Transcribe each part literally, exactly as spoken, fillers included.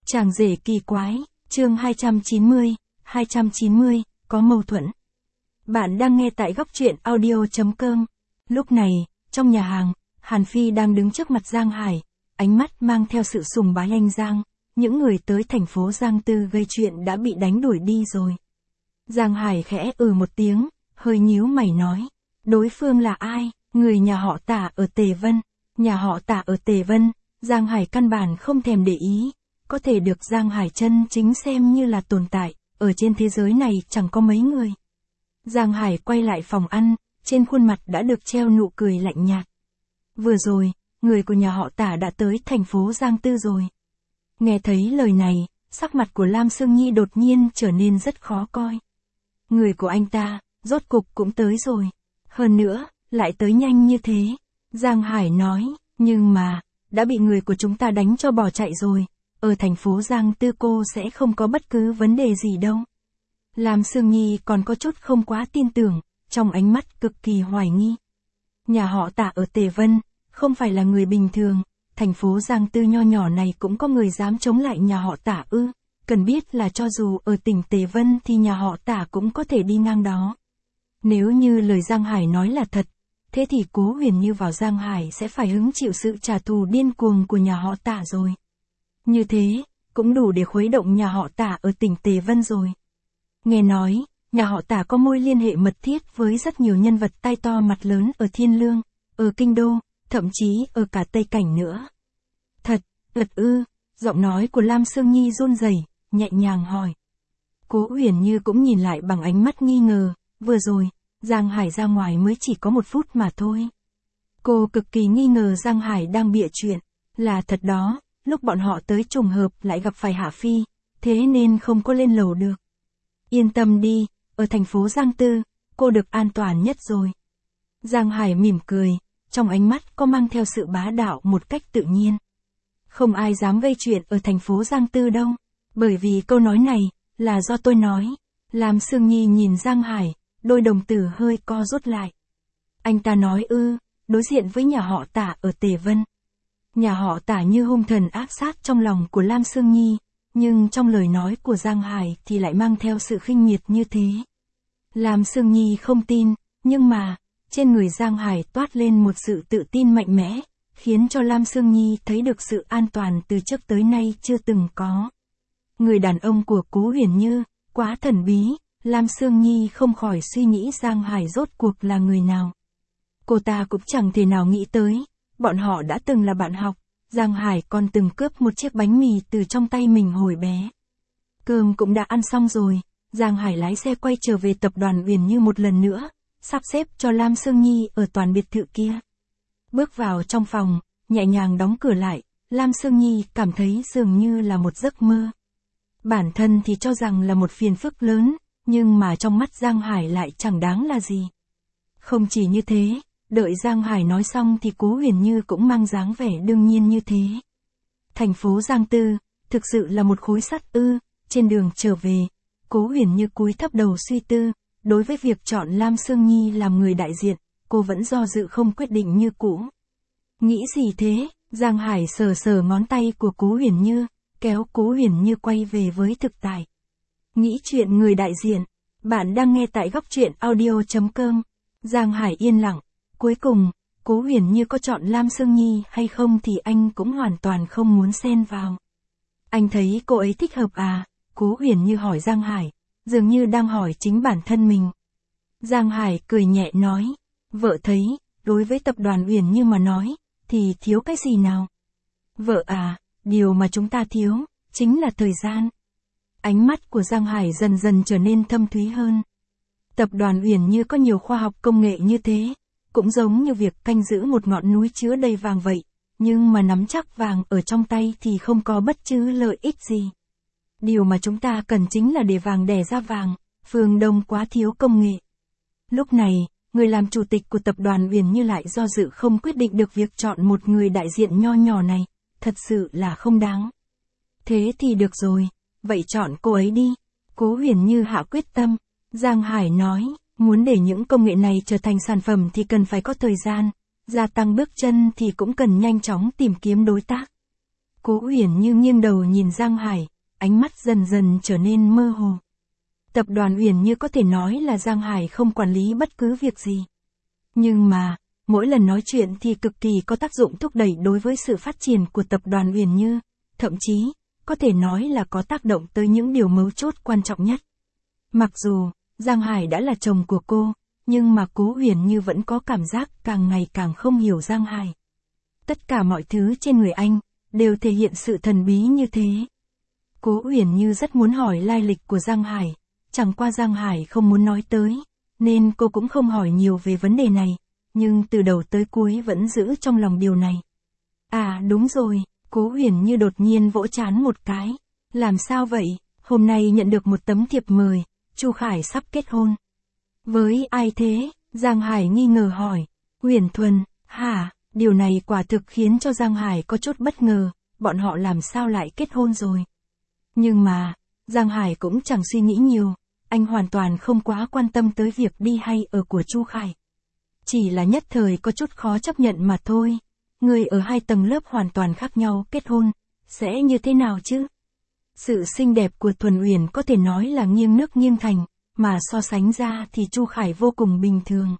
Chàng rể kỳ quái, chương hai trăm chín mươi, hai trăm chín mươi, có mâu thuẫn. Bạn đang nghe tại góc truyện audio chấm com. Lúc này, trong nhà hàng, Hàn Phi đang đứng trước mặt Giang Hải, ánh mắt mang theo sự sùng bái anh Giang. Những người tới thành phố Giang Tư gây chuyện đã bị đánh đuổi đi rồi. Giang Hải khẽ ừ một tiếng, hơi nhíu mày nói. Đối phương là ai? Người nhà họ Tả ở Tề Vân. Nhà họ Tả ở Tề Vân, Giang Hải căn bản không thèm để ý. Có thể được Giang Hải chân chính xem như là tồn tại, ở trên thế giới này chẳng có mấy người. Giang Hải quay lại phòng ăn, trên khuôn mặt đã được treo nụ cười lạnh nhạt. Vừa rồi, người của nhà họ Tả đã tới thành phố Giang Tư rồi. Nghe thấy lời này, sắc mặt của Lam Sương Nhi đột nhiên trở nên rất khó coi. Người của anh ta, rốt cục cũng tới rồi. Hơn nữa, lại tới nhanh như thế. Giang Hải nói, nhưng mà, đã bị người của chúng ta đánh cho bỏ chạy rồi. Ở thành phố Giang Tư cô sẽ không có bất cứ vấn đề gì đâu. Lam Sương Nhi còn có chút không quá tin tưởng, trong ánh mắt cực kỳ hoài nghi. Nhà họ Tả ở Tề Vân, không phải là người bình thường, thành phố Giang Tư nho nhỏ này cũng có người dám chống lại nhà họ Tả ư. Cần biết là cho dù ở tỉnh Tề Vân thì nhà họ Tả cũng có thể đi ngang đó. Nếu như lời Giang Hải nói là thật, thế thì Cố Huyền Như vào Giang Hải sẽ phải hứng chịu sự trả thù điên cuồng của nhà họ Tả rồi. Như thế, cũng đủ để khuấy động nhà họ Tả ở tỉnh Tề Vân rồi. Nghe nói, nhà họ Tả có mối liên hệ mật thiết với rất nhiều nhân vật tai to mặt lớn ở Thiên Lương, ở Kinh Đô, thậm chí ở cả Tây Cảnh nữa. Thật, thật ư, giọng nói của Lam Sương Nhi run rẩy, nhẹ nhàng hỏi. Cố Huyền Như cũng nhìn lại bằng ánh mắt nghi ngờ, vừa rồi, Giang Hải ra ngoài mới chỉ có một phút mà thôi. Cô cực kỳ nghi ngờ Giang Hải đang bịa chuyện, là thật đó. Lúc bọn họ tới trùng hợp lại gặp phải Hạ Phi, thế nên không có lên lầu được. Yên tâm đi, ở thành phố Giang Tư, cô được an toàn nhất rồi. Giang Hải mỉm cười, trong ánh mắt có mang theo sự bá đạo một cách tự nhiên. Không ai dám gây chuyện ở thành phố Giang Tư đâu, bởi vì câu nói này, là do tôi nói. Lam Sương Nhi nhìn Giang Hải, đôi đồng tử hơi co rút lại. Anh ta nói ư, đối diện với nhà họ Tả ở Tề Vân. Nhà họ Tả như hung thần ác sát trong lòng của Lam Sương Nhi, nhưng trong lời nói của Giang Hải thì lại mang theo sự khinh miệt như thế. Lam Sương Nhi không tin, nhưng mà, trên người Giang Hải toát lên một sự tự tin mạnh mẽ, khiến cho Lam Sương Nhi thấy được sự an toàn từ trước tới nay chưa từng có. Người đàn ông của Cố Huyền Như, quá thần bí, Lam Sương Nhi không khỏi suy nghĩ Giang Hải rốt cuộc là người nào. Cô ta cũng chẳng thể nào nghĩ tới. Bọn họ đã từng là bạn học, Giang Hải còn từng cướp một chiếc bánh mì từ trong tay mình hồi bé. Cơm cũng đã ăn xong rồi, Giang Hải lái xe quay trở về tập đoàn Uyển Như một lần nữa, sắp xếp cho Lam Sương Nhi ở toàn biệt thự kia. Bước vào trong phòng, nhẹ nhàng đóng cửa lại, Lam Sương Nhi cảm thấy dường như là một giấc mơ. Bản thân thì cho rằng là một phiền phức lớn, nhưng mà trong mắt Giang Hải lại chẳng đáng là gì. Không chỉ như thế, đợi Giang Hải nói xong thì Cố Huyền Như cũng mang dáng vẻ đương nhiên như thế. Thành phố Giang Tư, thực sự là một khối sắt ư. Trên đường trở về, Cố Huyền Như cúi thấp đầu suy tư, đối với việc chọn Lam Sương Nhi làm người đại diện, cô vẫn do dự không quyết định như cũ. Nghĩ gì thế? Giang Hải sờ sờ ngón tay của Cố Huyền Như, kéo Cố Huyền Như quay về với thực tại. Nghĩ chuyện người đại diện, bạn đang nghe tại góc truyện audio chấm com. Giang Hải yên lặng. Cuối cùng, Cố Huyền Như có chọn Lam Sương Nhi hay không thì anh cũng hoàn toàn không muốn xen vào. Anh thấy cô ấy thích hợp à? Cố Huyền Như hỏi Giang Hải, dường như đang hỏi chính bản thân mình. Giang Hải cười nhẹ nói, vợ thấy, đối với tập đoàn Uyển Như mà nói, thì thiếu cái gì nào? Vợ à, điều mà chúng ta thiếu, chính là thời gian. Ánh mắt của Giang Hải dần dần trở nên thâm thúy hơn. Tập đoàn Uyển Như có nhiều khoa học công nghệ như thế. Cũng giống như việc canh giữ một ngọn núi chứa đầy vàng vậy, nhưng mà nắm chắc vàng ở trong tay thì không có bất cứ lợi ích gì. Điều mà chúng ta cần chính là để vàng đẻ ra vàng, phương Đông quá thiếu công nghệ. Lúc này, người làm chủ tịch của tập đoàn Uyển Như lại do dự không quyết định được việc chọn một người đại diện nho nhỏ này, thật sự là không đáng. Thế thì được rồi, vậy chọn cô ấy đi. Cố Huyền Như hạ quyết tâm, Giang Hải nói. Muốn để những công nghệ này trở thành sản phẩm thì cần phải có thời gian, gia tăng bước chân thì cũng cần nhanh chóng tìm kiếm đối tác. Cố Uyển Như nghiêng đầu nhìn Giang Hải, ánh mắt dần dần trở nên mơ hồ. Tập đoàn Uyển Như có thể nói là Giang Hải không quản lý bất cứ việc gì. Nhưng mà, mỗi lần nói chuyện thì cực kỳ có tác dụng thúc đẩy đối với sự phát triển của tập đoàn Uyển Như, thậm chí, có thể nói là có tác động tới những điều mấu chốt quan trọng nhất. Mặc dù, Giang Hải đã là chồng của cô, nhưng mà Cố Uyển Như vẫn có cảm giác càng ngày càng không hiểu Giang Hải. Tất cả mọi thứ trên người anh, đều thể hiện sự thần bí như thế. Cố Uyển Như rất muốn hỏi lai lịch của Giang Hải, chẳng qua Giang Hải không muốn nói tới, nên cô cũng không hỏi nhiều về vấn đề này, nhưng từ đầu tới cuối vẫn giữ trong lòng điều này. À đúng rồi, Cố Uyển Như đột nhiên vỗ trán một cái. Làm sao vậy? Hôm nay nhận được một tấm thiệp mời, Chu Khải sắp kết hôn. Với ai thế? Giang Hải nghi ngờ hỏi. Uyển Thuần, hả? Điều này quả thực khiến cho Giang Hải có chút bất ngờ, bọn họ làm sao lại kết hôn rồi. Nhưng mà, Giang Hải cũng chẳng suy nghĩ nhiều, anh hoàn toàn không quá quan tâm tới việc đi hay ở của Chu Khải. Chỉ là nhất thời có chút khó chấp nhận mà thôi. Người ở hai tầng lớp hoàn toàn khác nhau kết hôn, sẽ như thế nào chứ? Sự xinh đẹp của Thuần Uyển có thể nói là nghiêng nước nghiêng thành, mà so sánh ra thì Chu Khải vô cùng bình thường.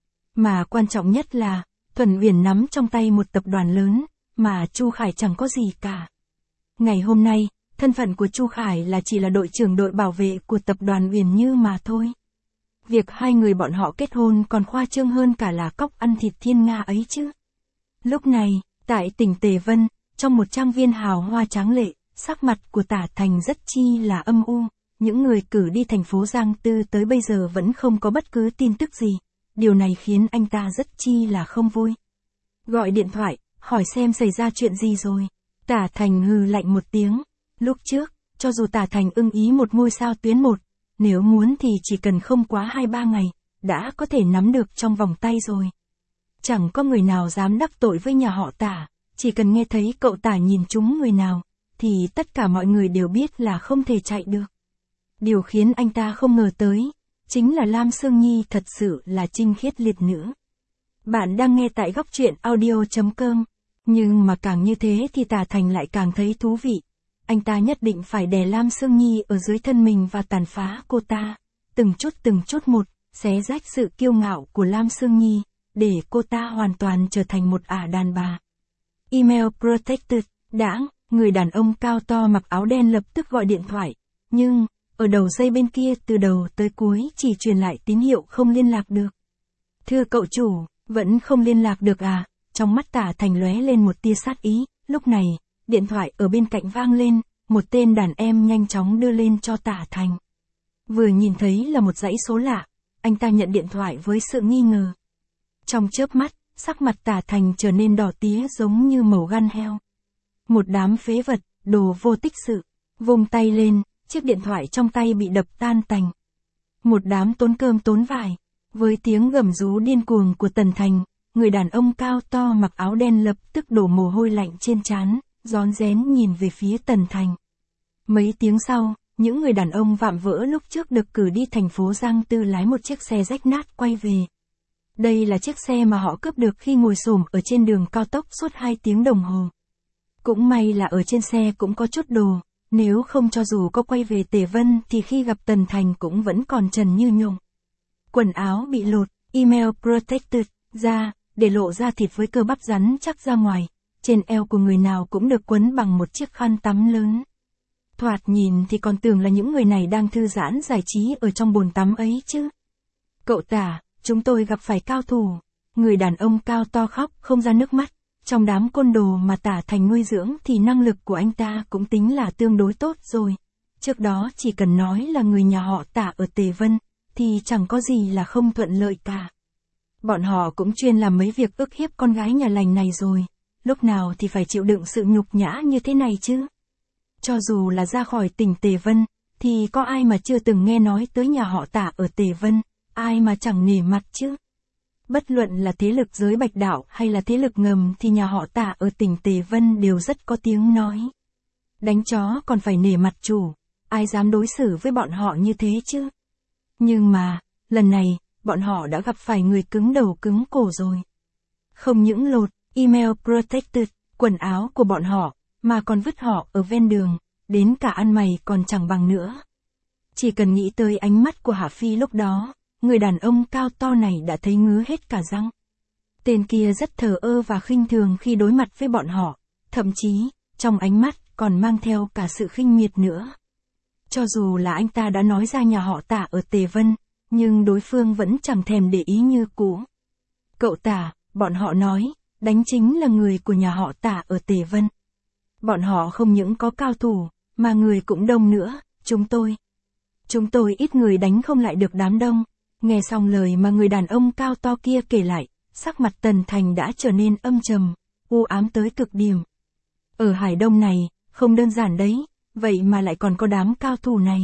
Mà quan trọng nhất là, Thuần Uyển nắm trong tay một tập đoàn lớn, mà Chu Khải chẳng có gì cả. Ngày hôm nay, thân phận của Chu Khải là chỉ là đội trưởng đội bảo vệ của tập đoàn Uyển Như mà thôi. Việc hai người bọn họ kết hôn còn khoa trương hơn cả là cóc ăn thịt thiên nga ấy chứ. Lúc này, tại tỉnh Tề Vân, trong một trang viên hào hoa tráng lệ, sắc mặt của Tả Thành rất chi là âm u. Những người cử đi thành phố Giang Tư tới bây giờ vẫn không có bất cứ tin tức gì. Điều này khiến anh ta rất chi là không vui. Gọi điện thoại, hỏi xem xảy ra chuyện gì rồi. Tả Thành hừ lạnh một tiếng. Lúc trước, cho dù Tả Thành ưng ý một ngôi sao tuyến một, nếu muốn thì chỉ cần không quá hai ba ngày, đã có thể nắm được trong vòng tay rồi. Chẳng có người nào dám đắc tội với nhà họ Tả, chỉ cần nghe thấy cậu Tả nhìn trúng người nào, thì tất cả mọi người đều biết là không thể chạy được. Điều khiến anh ta không ngờ tới, chính là Lam Sương Nhi thật sự là trinh khiết liệt nữ. Bạn đang nghe tại góc truyện audio chấm com, nhưng mà càng như thế thì Tả Thành lại càng thấy thú vị. Anh ta nhất định phải đè Lam Sương Nhi ở dưới thân mình và tàn phá cô ta, từng chút từng chút một, xé rách sự kiêu ngạo của Lam Sương Nhi, để cô ta hoàn toàn trở thành một ả đàn bà. Email protected, đãng, người đàn ông cao to mặc áo đen lập tức gọi điện thoại, nhưng, ở đầu dây bên kia từ đầu tới cuối chỉ truyền lại tín hiệu không liên lạc được. Thưa cậu chủ, vẫn không liên lạc được à? Trong mắt Tả Thành lóe lên một tia sát ý, lúc này, điện thoại ở bên cạnh vang lên, một tên đàn em nhanh chóng đưa lên cho Tả Thành. Vừa nhìn thấy là một dãy số lạ, anh ta nhận điện thoại với sự nghi ngờ. Trong chớp mắt, sắc mặt Tả Thành trở nên đỏ tía giống như màu gan heo. Một đám phế vật, đồ vô tích sự, vung tay lên, chiếc điện thoại trong tay bị đập tan tành. Một đám tốn cơm tốn vải, với tiếng gầm rú điên cuồng của Tần Thành, người đàn ông cao to mặc áo đen lập tức đổ mồ hôi lạnh trên trán, rón rén nhìn về phía Tần Thành. Mấy tiếng sau, những người đàn ông vạm vỡ lúc trước được cử đi thành phố Giang Tư lái một chiếc xe rách nát quay về. Đây là chiếc xe mà họ cướp được khi ngồi xổm ở trên đường cao tốc suốt hai tiếng đồng hồ. Cũng may là ở trên xe cũng có chút đồ, nếu không cho dù có quay về Tề Vân thì khi gặp Tần Thành cũng vẫn còn trần như nhung. Quần áo bị lột, email protected, ra, để lộ ra thịt với cơ bắp rắn chắc ra ngoài, trên eo của người nào cũng được quấn bằng một chiếc khăn tắm lớn. Thoạt nhìn thì còn tưởng là những người này đang thư giãn giải trí ở trong bồn tắm ấy chứ. Cậu Tả, chúng tôi gặp phải cao thủ. Người đàn ông cao to khóc không ra nước mắt. Trong đám côn đồ mà Tả Thành nuôi dưỡng thì năng lực của anh ta cũng tính là tương đối tốt rồi. Trước đó chỉ cần nói là người nhà họ Tả ở Tề Vân, thì chẳng có gì là không thuận lợi cả. Bọn họ cũng chuyên làm mấy việc ức hiếp con gái nhà lành này rồi. Lúc nào thì phải chịu đựng sự nhục nhã như thế này chứ. Cho dù là ra khỏi tỉnh Tề Vân, thì có ai mà chưa từng nghe nói tới nhà họ Tả ở Tề Vân, ai mà chẳng nể mặt chứ. Bất luận là thế lực giới bạch đạo hay là thế lực ngầm thì nhà họ Tả ở tỉnh Tề Vân đều rất có tiếng nói. Đánh chó còn phải nể mặt chủ, ai dám đối xử với bọn họ như thế chứ. Nhưng mà, lần này, bọn họ đã gặp phải người cứng đầu cứng cổ rồi. Không những lột, email protected, quần áo của bọn họ, mà còn vứt họ ở ven đường, đến cả ăn mày còn chẳng bằng nữa. Chỉ cần nghĩ tới ánh mắt của Hạ Phi lúc đó, người đàn ông cao to này đã thấy ngứa hết cả răng. Tên kia rất thờ ơ và khinh thường khi đối mặt với bọn họ, thậm chí, trong ánh mắt còn mang theo cả sự khinh miệt nữa. Cho dù là anh ta đã nói ra nhà họ Tả ở Tề Vân, nhưng đối phương vẫn chẳng thèm để ý như cũ. Cậu Tả, bọn họ nói, đánh chính là người của nhà họ Tả ở Tề Vân. Bọn họ không những có cao thủ, mà người cũng đông nữa, chúng tôi. Chúng tôi ít người đánh không lại được đám đông. Nghe xong lời mà người đàn ông cao to kia kể lại, sắc mặt Tần Thành đã trở nên âm trầm, u ám tới cực điểm. Ở Hải Đông này, không đơn giản đấy, vậy mà lại còn có đám cao thủ này.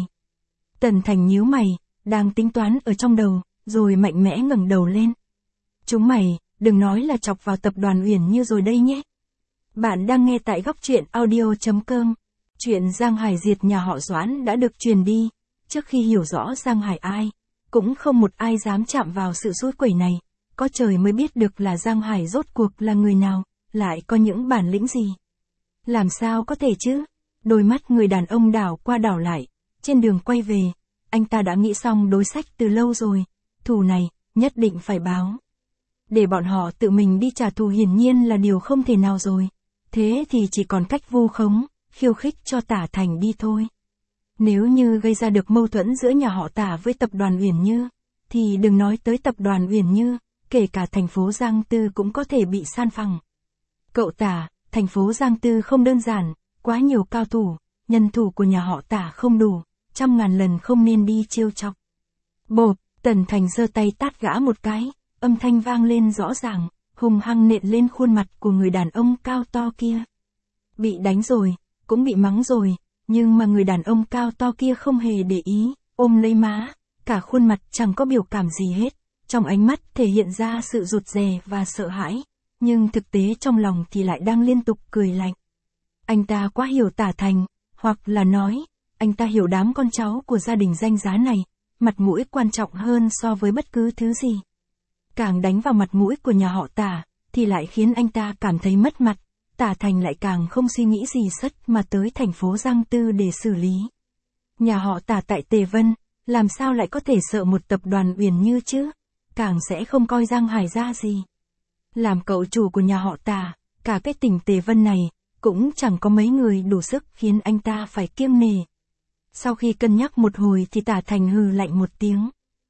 Tần Thành nhíu mày, đang tính toán ở trong đầu, rồi mạnh mẽ ngẩng đầu lên. Chúng mày, đừng nói là chọc vào tập đoàn Uyển Như rồi đây nhé. Bạn đang nghe tại góc truyện audio.com. Chuyện Giang Hải diệt nhà họ Doãn đã được truyền đi. Trước khi hiểu rõ Giang Hải ai, cũng không một ai dám chạm vào sự suối quẩy này. Có trời mới biết được là Giang Hải rốt cuộc là người nào, lại có những bản lĩnh gì. Làm sao có thể chứ? Đôi mắt người đàn ông đảo qua đảo lại. Trên đường quay về, anh ta đã nghĩ xong đối sách từ lâu rồi. Thù này, nhất định phải báo. Để bọn họ tự mình đi trả thù hiển nhiên là điều không thể nào rồi. Thế thì chỉ còn cách vu khống, khiêu khích cho Tả Thành đi thôi. Nếu như gây ra được mâu thuẫn giữa nhà họ Tả với tập đoàn Uyển Như, thì đừng nói tới tập đoàn Uyển Như, kể cả thành phố Giang Tư cũng có thể bị san phẳng. Cậu Tả, thành phố Giang Tư không đơn giản, quá nhiều cao thủ, nhân thủ của nhà họ Tả không đủ, trăm ngàn lần không nên đi trêu chọc. Bộp, Tần Thành giơ tay tát gã một cái, âm thanh vang lên rõ ràng, hung hăng nện lên khuôn mặt của người đàn ông cao to kia. Bị đánh rồi, cũng bị mắng rồi, nhưng mà người đàn ông cao to kia không hề để ý, ôm lấy má, cả khuôn mặt chẳng có biểu cảm gì hết, trong ánh mắt thể hiện ra sự rụt rè và sợ hãi, nhưng thực tế trong lòng thì lại đang liên tục cười lạnh. Anh ta quá hiểu Tả Thành, hoặc là nói, anh ta hiểu đám con cháu của gia đình danh giá này, mặt mũi quan trọng hơn so với bất cứ thứ gì. Càng đánh vào mặt mũi của nhà họ Tả, thì lại khiến anh ta cảm thấy mất mặt. Tả Thành lại càng không suy nghĩ gì sất mà tới thành phố Giang Tư để xử lý. Nhà họ Tả tại Tề Vân, làm sao lại có thể sợ một tập đoàn Uyển Như chứ? Càng sẽ không coi Giang Hải ra gì. Làm cậu chủ của nhà họ Tả, cả cái tỉnh Tề Vân này, cũng chẳng có mấy người đủ sức khiến anh ta phải kiêng nể. Sau khi cân nhắc một hồi thì Tả Thành hừ lạnh một tiếng.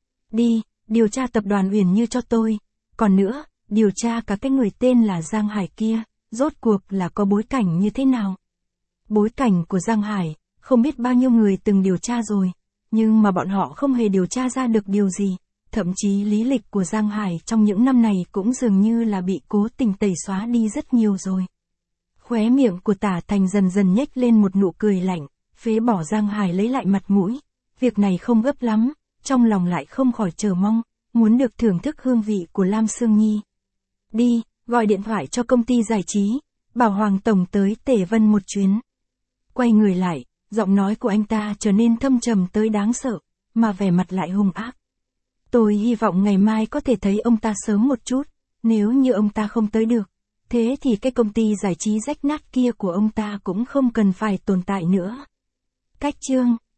Đi, điều tra tập đoàn Uyển Như cho tôi. Còn nữa, điều tra cả cái người tên là Giang Hải kia, rốt cuộc là có bối cảnh như thế nào. Bối cảnh của Giang Hải, không biết bao nhiêu người từng điều tra rồi, nhưng mà bọn họ không hề điều tra ra được điều gì. Thậm chí lý lịch của Giang Hải trong những năm này cũng dường như là bị cố tình tẩy xóa đi rất nhiều rồi. Khóe miệng của Tả Thành dần dần nhếch lên một nụ cười lạnh, phế bỏ Giang Hải lấy lại mặt mũi. Việc này không gấp lắm, trong lòng lại không khỏi chờ mong, muốn được thưởng thức hương vị của Lam Sương Nhi. Đi, gọi điện thoại cho công ty giải trí, bảo Hoàng Tổng tới Tề Vân một chuyến. Quay người lại, giọng nói của anh ta trở nên thâm trầm tới đáng sợ, mà vẻ mặt lại hung ác. Tôi hy vọng ngày mai có thể thấy ông ta sớm một chút, nếu như ông ta không tới được, thế thì cái công ty giải trí rách nát kia của ông ta cũng không cần phải tồn tại nữa. Cách chương